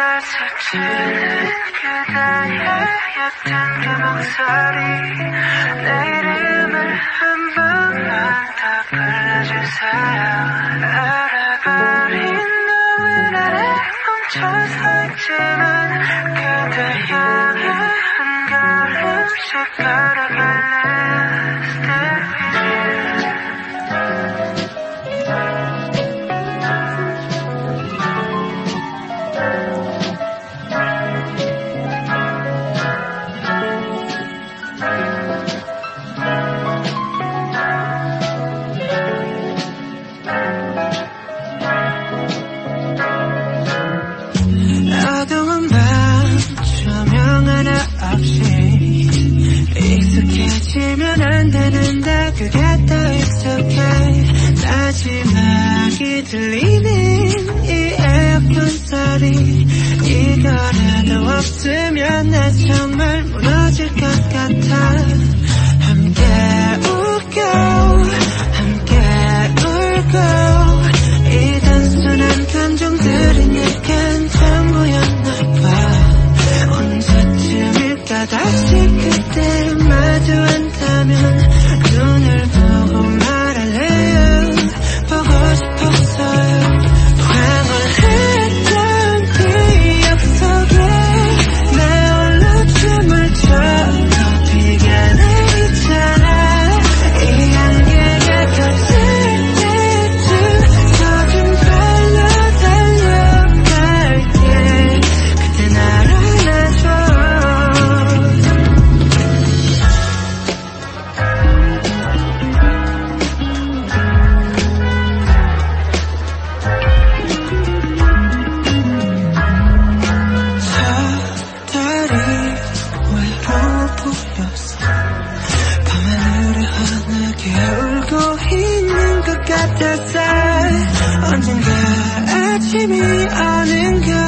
날 스치는 그대의 옅은 그 목소리 내 이름을 한 번만 더 불러주세요. 알아버린 너의 나를 멈춰서 있지만 그대 향해 한 걸음씩 걸어갈래. Stay with you. 어두운 밤 조명 하나 없이 익숙해지면 안 되는데 그게 더 익숙해. 마지막이 들리는 이 에어컨 소리 이거라도 없으면 나 정말 무너질 것 같아. 함께 웃고 함께 울고 이 단순한 감정들은 약간 전부였나 봐. 언제쯤일까 다시 그때를 마주한다면 눈을 보고 말할래요. 보고 싶었어요. 황홀했던 기억 속에 내 홀로 춤을 춰 커피가 내리잖아. 이 안개가 겹칠 때쯤 젖은 발로 달려갈게. 그때 날 안아줘. 밤하늘에 환하게 울고 있는 것 같았어. 언젠가 아침이 오는 것